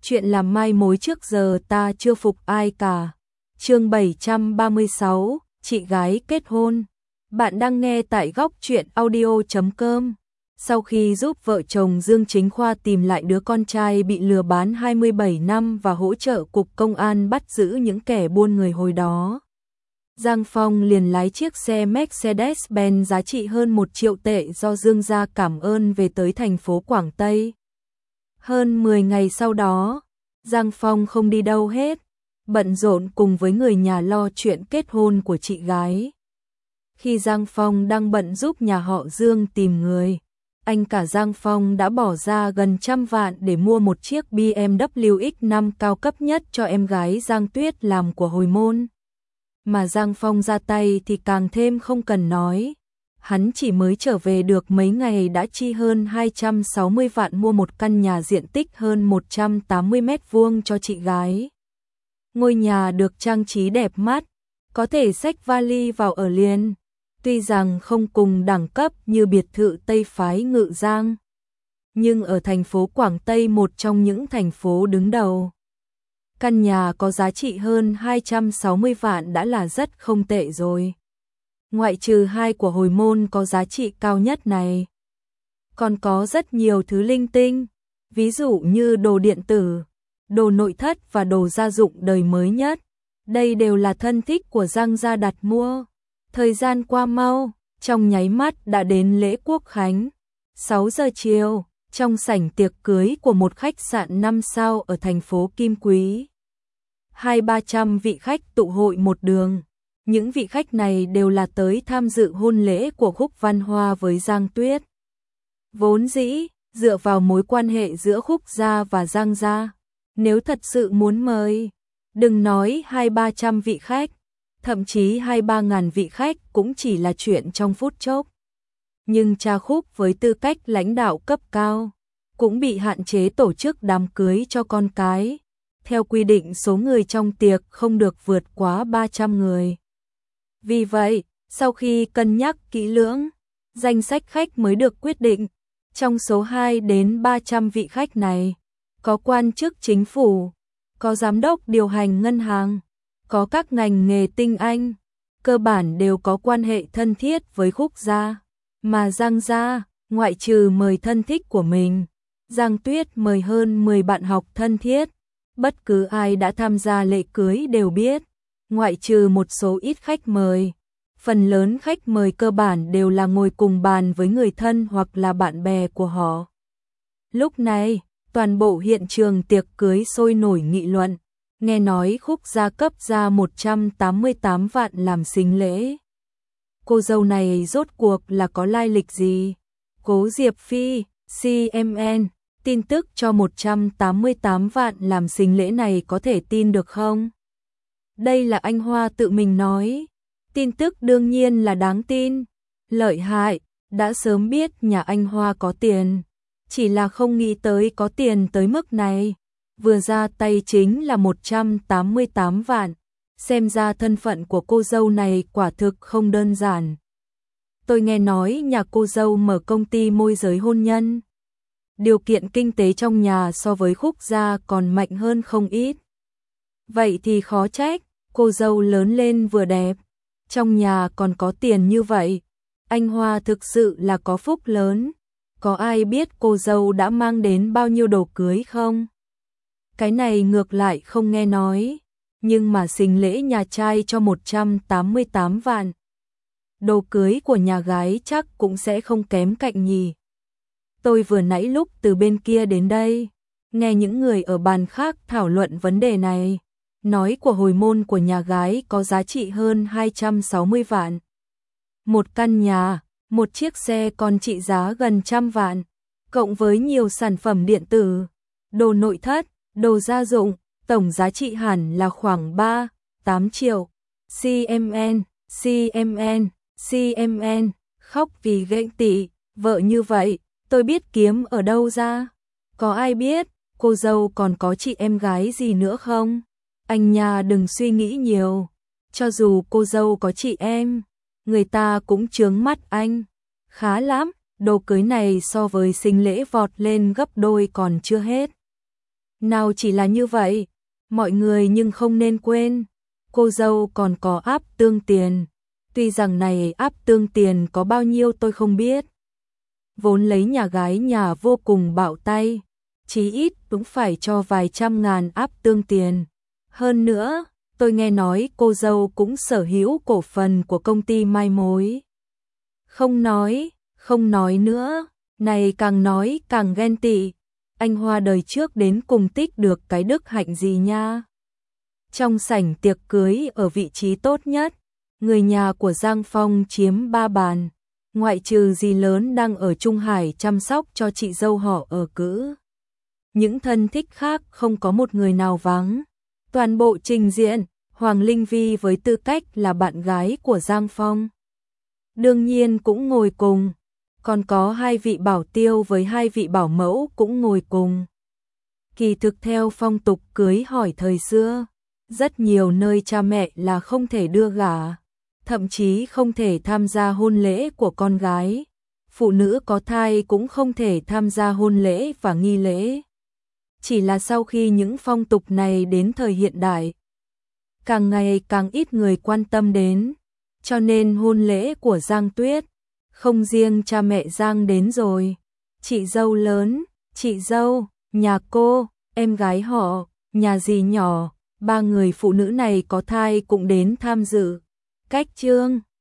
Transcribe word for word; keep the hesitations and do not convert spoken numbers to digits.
Chuyện làm mai mối trước giờ ta chưa phục ai cả. Chương bảy trăm ba mươi sáu, chị gái kết hôn. Bạn đang nghe tại góc truyện audio chấm com. Sau khi giúp vợ chồng Dương Chính Khoa tìm lại đứa con trai bị lừa bán hai mươi bảy năm và hỗ trợ cục công an bắt giữ những kẻ buôn người hồi đó, Giang Phong liền lái chiếc xe Mercedes-Benz giá trị hơn một triệu tệ do Dương gia cảm ơn về tới thành phố Quảng Tây. Hơn mười ngày sau đó, Giang Phong không đi đâu hết, bận rộn cùng với người nhà lo chuyện kết hôn của chị gái. Khi Giang Phong đang bận giúp nhà họ Dương tìm người, anh cả Giang Phong đã bỏ ra gần trăm vạn để mua một chiếc bê em vê X năm cao cấp nhất cho em gái Giang Tuyết làm của hồi môn. Mà Giang Phong ra tay thì càng thêm không cần nói. Hắn chỉ mới trở về được mấy ngày đã chi hơn hai trăm sáu mươi vạn mua một căn nhà diện tích hơn một trăm tám mươi mét vuông cho chị gái. Ngôi nhà được trang trí đẹp mắt, có thể xách vali vào ở liền. Tuy rằng không cùng đẳng cấp như biệt thự Tây Phái Ngự Giang, nhưng ở thành phố Quảng Tây, một trong những thành phố đứng đầu, căn nhà có giá trị hơn hai trăm sáu mươi vạn đã là rất không tệ rồi. Ngoại trừ hai của hồi môn có giá trị cao nhất này, còn có rất nhiều thứ linh tinh, ví dụ như đồ điện tử, đồ nội thất và đồ gia dụng đời mới nhất. Đây đều là thân thích của Giang gia đặt mua. Thời gian qua mau, trong nháy mắt đã đến lễ quốc khánh. sáu giờ chiều, trong sảnh tiệc cưới của một khách sạn năm sao ở thành phố Kim Quý, hai ba trăm vị khách tụ hội một đường. Những vị khách này đều là tới tham dự hôn lễ của Khúc Văn Hoa với Giang Tuyết. Vốn dĩ, dựa vào mối quan hệ giữa Khúc gia và Giang gia, nếu thật sự muốn mời, đừng nói hai ba trăm vị khách, thậm chí hai ba ngàn vị khách cũng chỉ là chuyện trong phút chốc. Nhưng cha Khúc với tư cách lãnh đạo cấp cao, cũng bị hạn chế tổ chức đám cưới cho con cái. Theo quy định số người trong tiệc không được vượt quá ba trăm người. Vì vậy, sau khi cân nhắc kỹ lưỡng, danh sách khách mới được quyết định. Trong số hai đến ba trăm vị khách này, có quan chức chính phủ, có giám đốc điều hành ngân hàng, có các ngành nghề tinh anh, cơ bản đều có quan hệ thân thiết với Khúc gia. Mà Giang gia, ngoại trừ mời thân thích của mình, Giang Tuyết mời hơn mười bạn học thân thiết. Bất cứ ai đã tham gia lễ cưới đều biết, ngoại trừ một số ít khách mời, phần lớn khách mời cơ bản đều là ngồi cùng bàn với người thân hoặc là bạn bè của họ. Lúc này, toàn bộ hiện trường tiệc cưới sôi nổi nghị luận, nghe nói Khúc gia cấp ra một trăm tám mươi tám vạn làm sính lễ. Cô dâu này rốt cuộc là có lai lịch gì? Cố Diệp Phi, xê em en, tin tức cho một trăm tám mươi tám vạn làm sính lễ này có thể tin được không? Đây là anh Hoa tự mình nói. Tin tức đương nhiên là đáng tin. Lợi hại, đã sớm biết nhà anh Hoa có tiền. Chỉ là không nghĩ tới có tiền tới mức này. Vừa ra tay chính là một trăm tám mươi tám vạn. Xem ra thân phận của cô dâu này quả thực không đơn giản. Tôi nghe nói nhà cô dâu mở công ty môi giới hôn nhân. Điều kiện kinh tế trong nhà so với Khúc gia còn mạnh hơn không ít. Vậy thì khó trách, cô dâu lớn lên vừa đẹp, trong nhà còn có tiền như vậy. Anh Hoa thực sự là có phúc lớn. Có ai biết cô dâu đã mang đến bao nhiêu đồ cưới không? Cái này ngược lại không nghe nói, nhưng mà sính lễ nhà trai cho một trăm tám mươi tám vạn. Đồ cưới của nhà gái chắc cũng sẽ không kém cạnh nhỉ. Tôi vừa nãy lúc từ bên kia đến đây, nghe những người ở bàn khác thảo luận vấn đề này, nói của hồi môn của nhà gái có giá trị hơn hai trăm sáu mươi vạn. Một căn nhà, một chiếc xe còn trị giá gần trăm vạn, cộng với nhiều sản phẩm điện tử, đồ nội thất, đồ gia dụng, tổng giá trị hẳn là khoảng ba, tám triệu. xê em en, xê em en, xê em en, khóc vì ghen tị, vợ như vậy. Tôi biết kiếm ở đâu ra? Có ai biết cô dâu còn có chị em gái gì nữa không? Anh nhà đừng suy nghĩ nhiều. Cho dù cô dâu có chị em, người ta cũng chướng mắt anh. Khá lắm, đồ cưới này so với sính lễ vọt lên gấp đôi còn chưa hết. Nào chỉ là như vậy, mọi người nhưng không nên quên, cô dâu còn có áp tương tiền. Tuy rằng này áp tương tiền có bao nhiêu tôi không biết. Vốn lấy nhà gái nhà vô cùng bạo tay, chí ít cũng phải cho vài trăm ngàn áp tương tiền. Hơn nữa, tôi nghe nói cô dâu cũng sở hữu cổ phần của công ty mai mối. Không nói, không nói nữa, này càng nói càng ghen tị. Anh Hoa đời trước đến cùng tích được cái đức hạnh gì nha. Trong sảnh tiệc cưới ở vị trí tốt nhất, người nhà của Giang Phong chiếm ba bàn, ngoại trừ dì lớn đang ở Trung Hải chăm sóc cho chị dâu họ ở cữ. Những thân thích khác không có một người nào vắng. Toàn bộ trình diện, Hoàng Linh Vi với tư cách là bạn gái của Giang Phong đương nhiên cũng ngồi cùng, còn có hai vị bảo tiêu với hai vị bảo mẫu cũng ngồi cùng. Kỳ thực theo phong tục cưới hỏi thời xưa, rất nhiều nơi cha mẹ là không thể đưa gả, thậm chí không thể tham gia hôn lễ của con gái. Phụ nữ có thai cũng không thể tham gia hôn lễ và nghi lễ. Chỉ là sau khi những phong tục này đến thời hiện đại, càng ngày càng ít người quan tâm đến, cho nên hôn lễ của Giang Tuyết, không riêng cha mẹ Giang đến rồi, chị dâu lớn, chị dâu, nhà cô, em gái họ, nhà dì nhỏ, ba người phụ nữ này có thai cũng đến tham dự. Cách chương